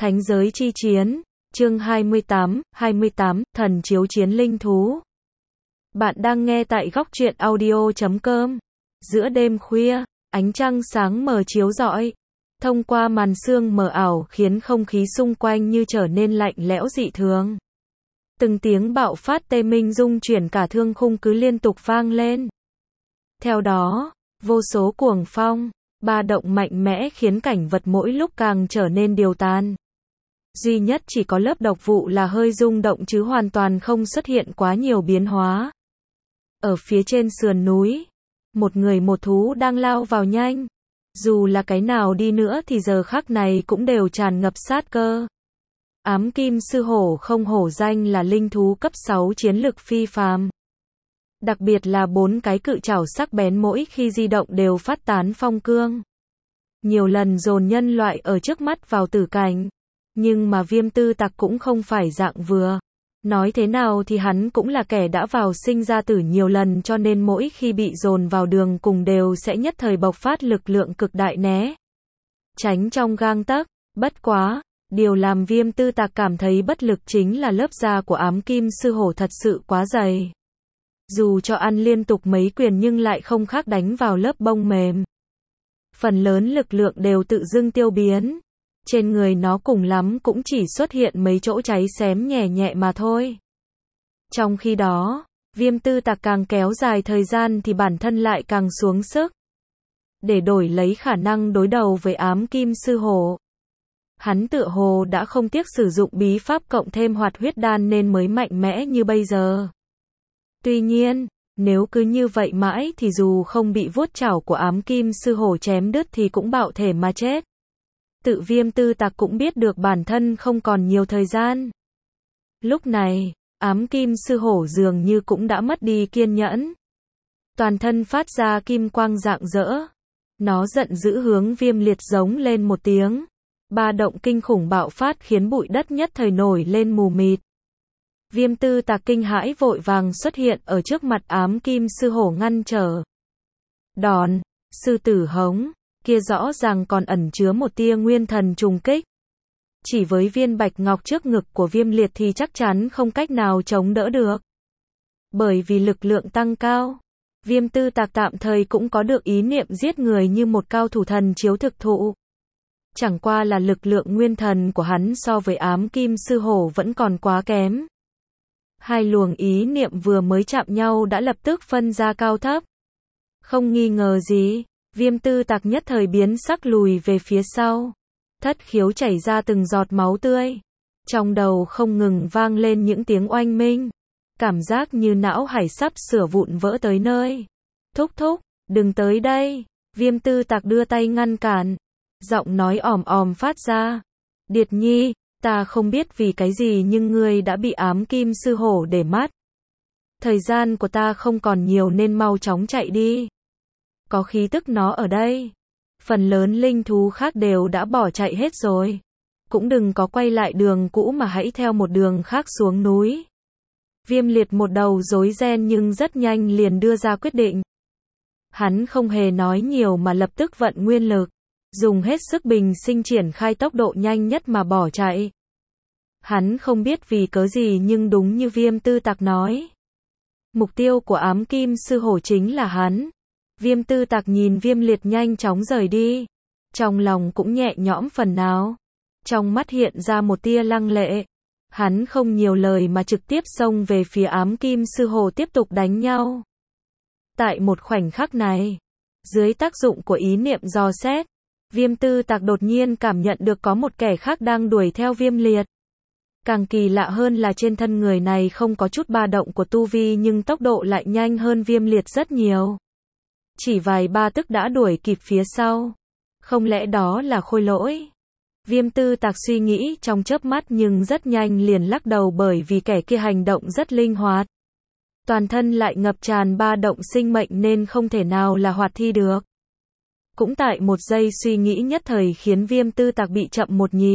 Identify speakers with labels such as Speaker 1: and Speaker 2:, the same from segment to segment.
Speaker 1: Thánh giới chi chiến, chương 28, thần chiếu chiến linh thú. Bạn đang nghe tại góc truyện audio.com. Giữa đêm khuya, ánh trăng sáng mờ chiếu rọi. Thông qua màn sương mờ ảo khiến không khí xung quanh như trở nên lạnh lẽo dị thường. Từng tiếng bạo phát tê minh rung chuyển cả thương khung cứ liên tục vang lên. Theo đó, vô số cuồng phong, ba động mạnh mẽ khiến cảnh vật mỗi lúc càng trở nên điều tan. Duy nhất chỉ có lớp độc vụ là hơi rung động chứ hoàn toàn không xuất hiện quá nhiều biến hóa. Ở phía trên sườn núi, một người một thú đang lao vào nhanh. Dù là cái nào đi nữa thì giờ khắc này cũng đều tràn ngập sát cơ. Ám kim sư hổ không hổ danh là linh thú cấp 6 chiến lực phi phàm. Đặc biệt là 4 cái cự trảo sắc bén mỗi khi di động đều phát tán phong cương. Nhiều lần dồn nhân loại ở trước mắt vào tử cảnh. Nhưng mà Viêm Tư Tặc cũng không phải dạng vừa. Nói thế nào thì hắn cũng là kẻ đã vào sinh ra tử nhiều lần, cho nên mỗi khi bị dồn vào đường cùng đều sẽ nhất thời bộc phát lực lượng cực đại né tránh trong gang tấc. Bất quá, điều làm Viêm Tư Tặc cảm thấy bất lực chính là lớp da của ám kim sư hổ thật sự quá dày. Dù cho ăn liên tục mấy quyền nhưng lại không khác đánh vào lớp bông mềm. Phần lớn lực lượng đều tự dưng tiêu biến. Trên người nó cùng lắm cũng chỉ xuất hiện mấy chỗ cháy xém nhẹ nhẹ mà thôi. Trong khi đó, Viêm Tư Tặc càng kéo dài thời gian thì bản thân lại càng xuống sức. Để đổi lấy khả năng đối đầu với ám kim sư hổ, hắn tựa hồ đã không tiếc sử dụng bí pháp cộng thêm hoạt huyết đan nên mới mạnh mẽ như bây giờ. Tuy nhiên, nếu cứ như vậy mãi thì dù không bị vuốt chảo của ám kim sư hổ chém đứt thì cũng bạo thể mà chết. Tự Viêm Tư Tặc cũng biết được bản thân không còn nhiều thời gian. Lúc này, ám kim sư hổ dường như cũng đã mất đi kiên nhẫn. Toàn thân phát ra kim quang rạng rỡ. Nó giận dữ hướng Viêm Liệt giống lên một tiếng. Ba động kinh khủng bạo phát khiến bụi đất nhất thời nổi lên mù mịt. Viêm Tư Tặc kinh hãi vội vàng xuất hiện ở trước mặt ám kim sư hổ ngăn trở. Đòn, sư tử hống, kia rõ ràng còn ẩn chứa một tia nguyên thần trùng kích. Chỉ với viên bạch ngọc trước ngực của Viêm Liệt thì chắc chắn không cách nào chống đỡ được. Bởi vì lực lượng tăng cao, Viêm Tư Tặc tạm thời cũng có được ý niệm giết người như một cao thủ thần chiếu thực thụ. Chẳng qua là lực lượng nguyên thần của hắn so với ám kim sư hổ vẫn còn quá kém. Hai luồng ý niệm vừa mới chạm nhau đã lập tức phân ra cao thấp. Không nghi ngờ gì, Viêm Tư Tặc nhất thời biến sắc lùi về phía sau. Thất khiếu chảy ra từng giọt máu tươi. Trong đầu không ngừng vang lên những tiếng oanh minh. Cảm giác như não hải sắp sửa vụn vỡ tới nơi. Thúc thúc, đừng tới đây. Viêm Tư Tặc đưa tay ngăn cản. Giọng nói ỏm ỏm phát ra. Điệt Nhi, ta không biết vì cái gì nhưng ngươi đã bị ám kim sư hổ để mắt. Thời gian của ta không còn nhiều nên mau chóng chạy đi. Có khí tức nó ở đây. Phần lớn linh thú khác đều đã bỏ chạy hết rồi. Cũng đừng có quay lại đường cũ mà hãy theo một đường khác xuống núi. Viêm Liệt một đầu rối ren nhưng rất nhanh liền đưa ra quyết định. Hắn không hề nói nhiều mà lập tức vận nguyên lực. Dùng hết sức bình sinh triển khai tốc độ nhanh nhất mà bỏ chạy. Hắn không biết vì cớ gì nhưng đúng như Viêm Tư Tặc nói. Mục tiêu của ám kim sư hổ chính là hắn. Viêm Tư Tặc nhìn Viêm Liệt nhanh chóng rời đi. Trong lòng cũng nhẹ nhõm phần nào. Trong mắt hiện ra một tia lăng lệ. Hắn không nhiều lời mà trực tiếp xông về phía ám kim sư hổ tiếp tục đánh nhau. Tại một khoảnh khắc này, dưới tác dụng của ý niệm dò xét, Viêm Tư Tặc đột nhiên cảm nhận được có một kẻ khác đang đuổi theo Viêm Liệt. Càng kỳ lạ hơn là trên thân người này không có chút ba động của tu vi nhưng tốc độ lại nhanh hơn Viêm Liệt rất nhiều. Chỉ vài ba tức đã đuổi kịp phía sau. Không lẽ đó là Khôi Lỗi? Viêm Tư Tặc suy nghĩ trong chớp mắt nhưng rất nhanh liền lắc đầu bởi vì kẻ kia hành động rất linh hoạt. Toàn thân lại ngập tràn ba động sinh mệnh nên không thể nào là hoạt thi được. Cũng tại một giây suy nghĩ nhất thời khiến Viêm Tư Tặc bị chậm một nhịp.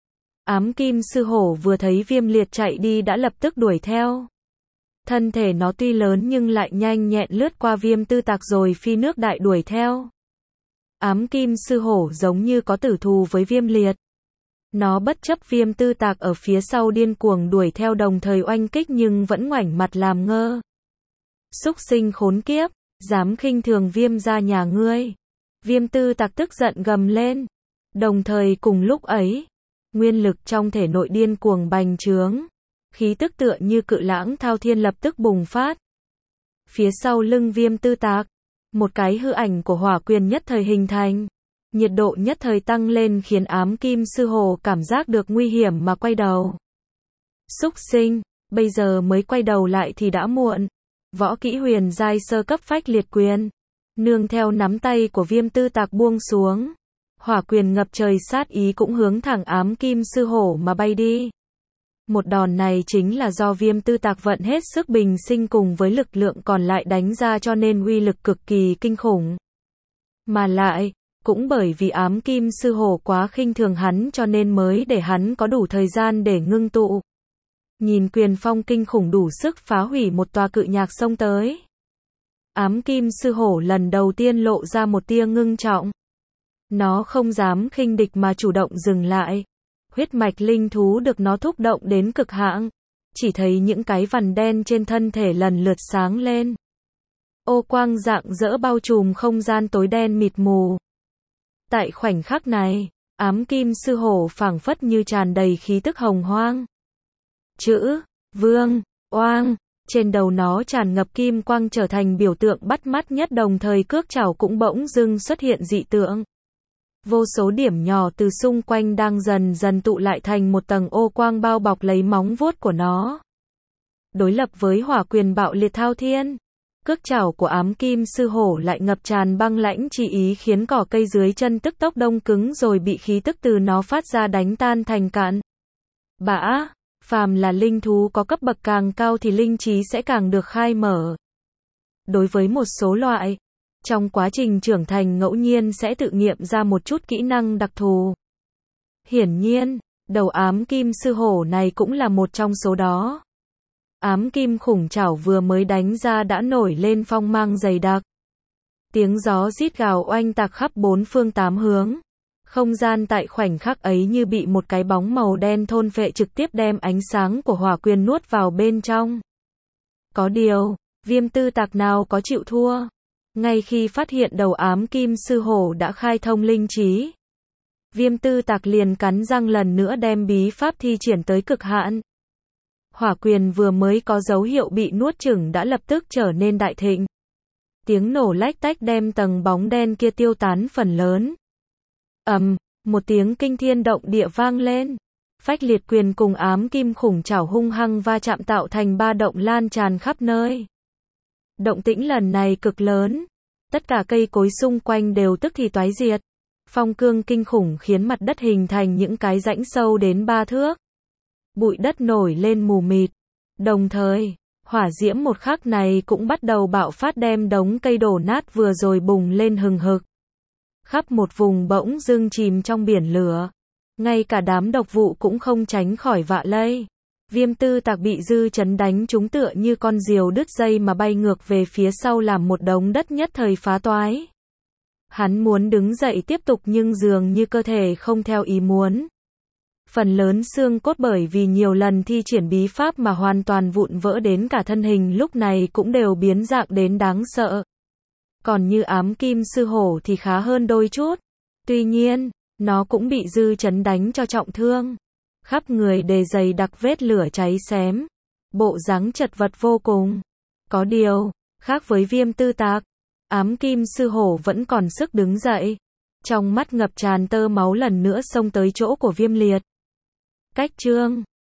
Speaker 1: Ám kim sư hổ vừa thấy Viêm Liệt chạy đi đã lập tức đuổi theo. Thân thể nó tuy lớn nhưng lại nhanh nhẹn lướt qua Viêm Tư Tặc rồi phi nước đại đuổi theo. Ám kim sư hổ giống như có tử thù với Viêm Liệt. Nó bất chấp Viêm Tư Tạc ở phía sau điên cuồng đuổi theo đồng thời oanh kích nhưng vẫn ngoảnh mặt làm ngơ. Súc sinh khốn kiếp, dám khinh thường Viêm gia nhà ngươi. Viêm Tư Tạc tức giận gầm lên. Đồng thời cùng lúc ấy, nguyên lực trong thể nội điên cuồng bành trướng. Khí tức tựa như cự lãng thao thiên lập tức bùng phát. Phía sau lưng Viêm Tư Tạc, một cái hư ảnh của hỏa quyền nhất thời hình thành. Nhiệt độ nhất thời tăng lên khiến ám kim sư hồ cảm giác được nguy hiểm mà quay đầu. Súc sinh, bây giờ mới quay đầu lại thì đã muộn. Võ kỹ huyền giai sơ cấp phách liệt quyền. Nương theo nắm tay của Viêm Tư Tạc buông xuống. Hỏa quyền ngập trời sát ý cũng hướng thẳng ám kim sư hổ mà bay đi. Một đòn này chính là do Viêm Tư Tạc vận hết sức bình sinh cùng với lực lượng còn lại đánh ra cho nên uy lực cực kỳ kinh khủng. Mà lại, cũng bởi vì ám kim sư hổ quá khinh thường hắn cho nên mới để hắn có đủ thời gian để ngưng tụ. Nhìn quyền phong kinh khủng đủ sức phá hủy một tòa cự nhạc sông tới. Ám kim sư hổ lần đầu tiên lộ ra một tia ngưng trọng. Nó không dám khinh địch mà chủ động dừng lại. Huyết mạch linh thú được nó thúc động đến cực hạn. Chỉ thấy những cái vằn đen trên thân thể lần lượt sáng lên. Ô quang rạng rỡ bao trùm không gian tối đen mịt mù. Tại khoảnh khắc này, ám kim sư hổ phảng phất như tràn đầy khí tức hồng hoang. Chữ, vương, oang, trên đầu nó tràn ngập kim quang trở thành biểu tượng bắt mắt nhất đồng thời cước chảo cũng bỗng dưng xuất hiện dị tượng. Vô số điểm nhỏ từ xung quanh đang dần dần tụ lại thành một tầng ô quang bao bọc lấy móng vuốt của nó. Đối lập với hỏa quyền bạo liệt thao thiên, cước chảo của ám kim sư hổ lại ngập tràn băng lãnh chi ý khiến cỏ cây dưới chân tức tốc đông cứng rồi bị khí tức từ nó phát ra đánh tan thành cạn bã. Phàm là linh thú có cấp bậc càng cao thì linh trí sẽ càng được khai mở. Đối với một số loại, trong quá trình trưởng thành ngẫu nhiên sẽ tự nghiệm ra một chút kỹ năng đặc thù. Hiển nhiên, đầu ám kim sư hổ này cũng là một trong số đó. Ám kim khủng chảo vừa mới đánh ra đã nổi lên phong mang dày đặc. Tiếng gió rít gào oanh tạc khắp bốn phương tám hướng. Không gian tại khoảnh khắc ấy như bị một cái bóng màu đen thôn phệ trực tiếp đem ánh sáng của hỏa quyền nuốt vào bên trong. Có điều, Viêm Tư Tạc nào có chịu thua. Ngay khi phát hiện đầu ám kim sư hổ đã khai thông linh trí, Viêm Tư Tạc liền cắn răng lần nữa đem bí pháp thi triển tới cực hạn. Hỏa quyền vừa mới có dấu hiệu bị nuốt chửng đã lập tức trở nên đại thịnh. Tiếng nổ lách tách đem tầng bóng đen kia tiêu tán phần lớn. Một tiếng kinh thiên động địa vang lên. Phách liệt quyền cùng ám kim khủng chảo hung hăng va chạm tạo thành ba động lan tràn khắp nơi. Động tĩnh lần này cực lớn. Tất cả cây cối xung quanh đều tức thì toái diệt. Phong cương kinh khủng khiến mặt đất hình thành những cái rãnh sâu đến 3 thước. Bụi đất nổi lên mù mịt. Đồng thời, hỏa diễm một khắc này cũng bắt đầu bạo phát đem đống cây đổ nát vừa rồi bùng lên hừng hực. Khắp một vùng bỗng dưng chìm trong biển lửa. Ngay cả đám độc vụ cũng không tránh khỏi vạ lây. Viêm Tư Tạc bị dư chấn đánh trúng tựa như con diều đứt dây mà bay ngược về phía sau làm một đống đất nhất thời phá toái. Hắn muốn đứng dậy tiếp tục nhưng dường như cơ thể không theo ý muốn. Phần lớn xương cốt bởi vì nhiều lần thi triển bí pháp mà hoàn toàn vụn vỡ đến cả thân hình lúc này cũng đều biến dạng đến đáng sợ. Còn như ám kim sư hổ thì khá hơn đôi chút. Tuy nhiên, nó cũng bị dư chấn đánh cho trọng thương. Khắp người đầy dày đặc vết lửa cháy xém. Bộ dáng chật vật vô cùng. Có điều, khác với Viêm Tư Tạc, ám kim sư hổ vẫn còn sức đứng dậy. Trong mắt ngập tràn tơ máu lần nữa xông tới chỗ của Viêm Liệt. Cách chương